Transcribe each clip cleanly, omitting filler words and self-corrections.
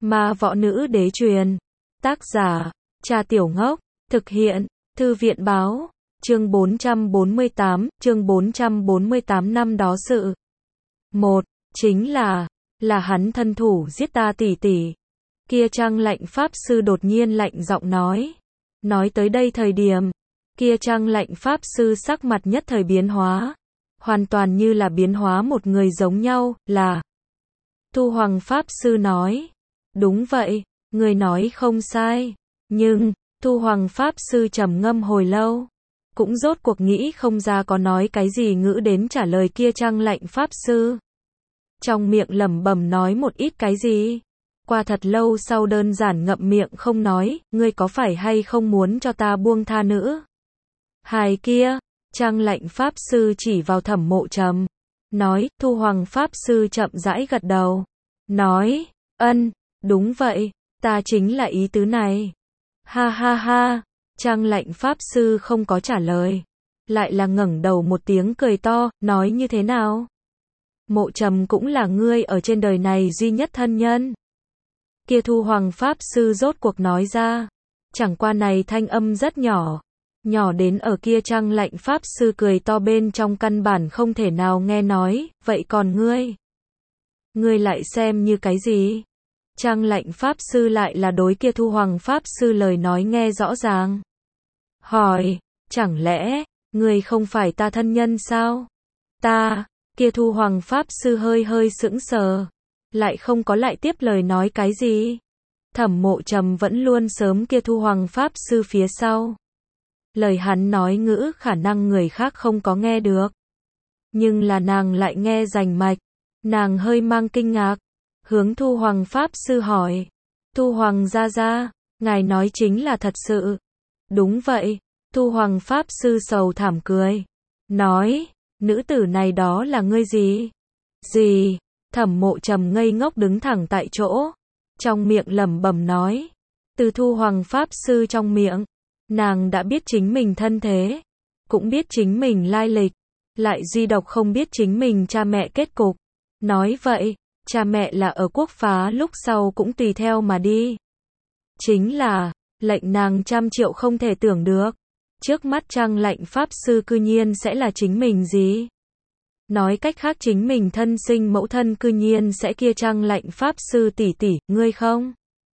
Ma võ nữ đế truyền. Tác giả, Trà Tiểu Ngốc. Thực hiện, Thư viện báo. Chương 448 năm đó sự. Một, chính là hắn thân thủ giết ta tỷ tỷ. Kia Trăng Lạnh Pháp Sư đột nhiên lạnh giọng nói. Nói tới đây thời điểm, kia Trăng Lạnh Pháp Sư sắc mặt nhất thời biến hóa. Hoàn toàn như là biến hóa một người giống nhau, là Thu Hoàng Pháp Sư nói. Đúng vậy, người nói không sai. Nhưng, Thu Hoàng Pháp Sư trầm ngâm hồi lâu. Cũng rốt cuộc nghĩ không ra có nói cái gì ngữ đến trả lời kia Trăng Lạnh Pháp Sư. Trong miệng lẩm bẩm nói một ít cái gì. Qua thật lâu sau đơn giản ngậm miệng không nói, ngươi có phải hay không muốn cho ta buông tha nữa? Hài kia, Trăng Lạnh Pháp Sư chỉ vào Thẩm Mộ Trầm. Nói, Thu Hoàng Pháp Sư chậm rãi gật đầu. Nói, ân, đúng vậy, ta chính là ý tứ này. Ha ha ha, Trăng Lạnh Pháp Sư không có trả lời. Lại là ngẩng đầu một tiếng cười to, nói như thế nào? Mộ Trầm cũng là ngươi ở trên đời này duy nhất thân nhân. Kia Thu Hoàng Pháp Sư rốt cuộc nói ra. Chẳng qua này thanh âm rất nhỏ. Nhỏ đến ở kia Trăng Lạnh Pháp Sư cười to bên trong căn bản không thể nào nghe nói, vậy còn ngươi? Ngươi lại xem như cái gì? Trăng Lạnh Pháp Sư lại là đối kia Thu Hoàng Pháp Sư lời nói nghe rõ ràng. Hỏi, chẳng lẽ, ngươi không phải ta thân nhân sao? Ta, kia Thu Hoàng Pháp Sư hơi hơi sững sờ. Lại không có lại tiếp lời nói cái gì. Thẩm Mộ Trầm vẫn luôn sớm kia Thu Hoàng Pháp Sư phía sau. Lời hắn nói ngữ khả năng người khác không có nghe được. Nhưng là nàng lại nghe rành mạch. Nàng hơi mang kinh ngạc. Hướng Thu Hoàng Pháp Sư hỏi. Thu Hoàng gia gia, ngài nói chính là thật sự. Đúng vậy. Thu Hoàng Pháp Sư sầu thảm cười. Nói, nữ tử này đó là ngươi gì? Gì? Thẩm Mộ Trầm ngây ngốc đứng thẳng tại chỗ. Trong miệng lẩm bẩm nói. Từ Thu Hoàng Pháp Sư trong miệng. Nàng đã biết chính mình thân thế. Cũng biết chính mình lai lịch. Lại duy độc không biết chính mình cha mẹ kết cục. Nói vậy, cha mẹ là ở quốc phá lúc sau cũng tùy theo mà đi. Chính là, lệnh nàng trăm triệu không thể tưởng được. Trước mắt Trăng Lạnh Pháp Sư cư nhiên sẽ là chính mình gì? Nói cách khác chính mình thân sinh mẫu thân cư nhiên sẽ kia Trăng Lạnh Pháp Sư tỷ tỷ, ngươi không?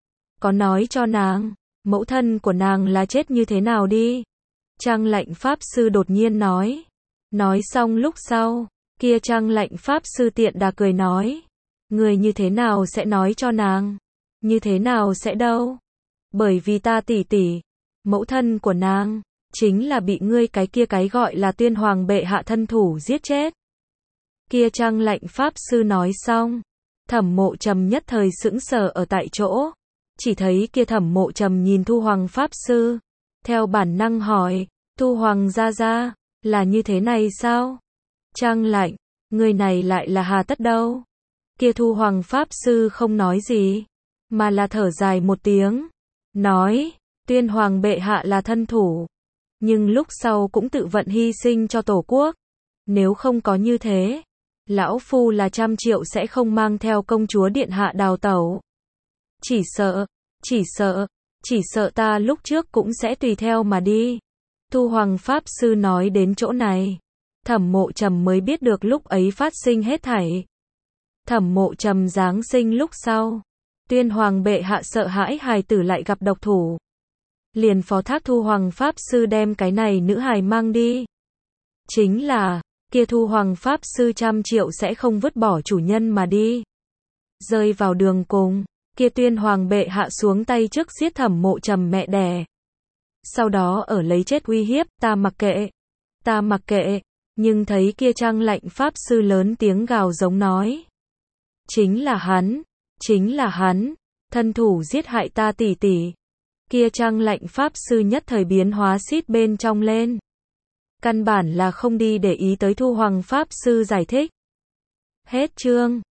Có nói cho nàng, mẫu thân của nàng là chết như thế nào đi? Trăng Lạnh Pháp Sư đột nhiên nói. Nói xong lúc sau, kia Trăng Lạnh Pháp Sư tiện đà cười nói. Người như thế nào sẽ nói cho nàng? Như thế nào sẽ đâu? Bởi vì ta tỷ tỷ, mẫu thân của nàng, chính là bị ngươi cái kia cái gọi là Tuyên Hoàng bệ hạ thân thủ giết chết. Kia Trăng Lạnh Pháp Sư nói xong, Thẩm Mộ Trầm nhất thời sững sờ ở tại chỗ. Chỉ thấy kia Thẩm Mộ Trầm nhìn Thu Hoàng Pháp Sư, theo bản năng hỏi, Thu Hoàng gia gia, là như thế này sao? Trăng Lạnh, người này lại là hà tất đâu? Kia Thu Hoàng Pháp Sư không nói gì, mà là thở dài một tiếng, nói, Tuyên Hoàng bệ hạ là thân thủ, nhưng lúc sau cũng tự vận hy sinh cho Tổ quốc. Nếu không có như thế, lão phu là trăm triệu sẽ không mang theo công chúa điện hạ đào tẩu. Chỉ sợ ta lúc trước cũng sẽ tùy theo mà đi. Thu Hoàng Pháp Sư nói đến chỗ này, Thẩm Mộ Trầm mới biết được lúc ấy phát sinh hết thảy. Thẩm Mộ Trầm giáng sinh lúc sau, Tuyên Hoàng bệ hạ sợ hãi hài tử lại gặp độc thủ. Liền phó thác Thu Hoàng Pháp Sư đem cái này nữ hài mang đi. Chính là, kia Thu Hoàng Pháp Sư trăm triệu sẽ không vứt bỏ chủ nhân mà đi. Rơi vào đường cùng, kia Tuyên Hoàng bệ hạ xuống tay trước giết Thẩm Mộ Trầm mẹ đẻ. Sau đó ở lấy chết uy hiếp, ta mặc kệ, nhưng thấy kia Trăng Lạnh Pháp Sư lớn tiếng gào giống nói. Chính là hắn, thân thủ giết hại ta tỷ tỷ. Kia Trăng Lạnh Pháp Sư nhất thời biến hóa xít bên trong lên. Căn bản là không đi để ý tới Thu Hoàng Pháp Sư giải thích. Hết chương.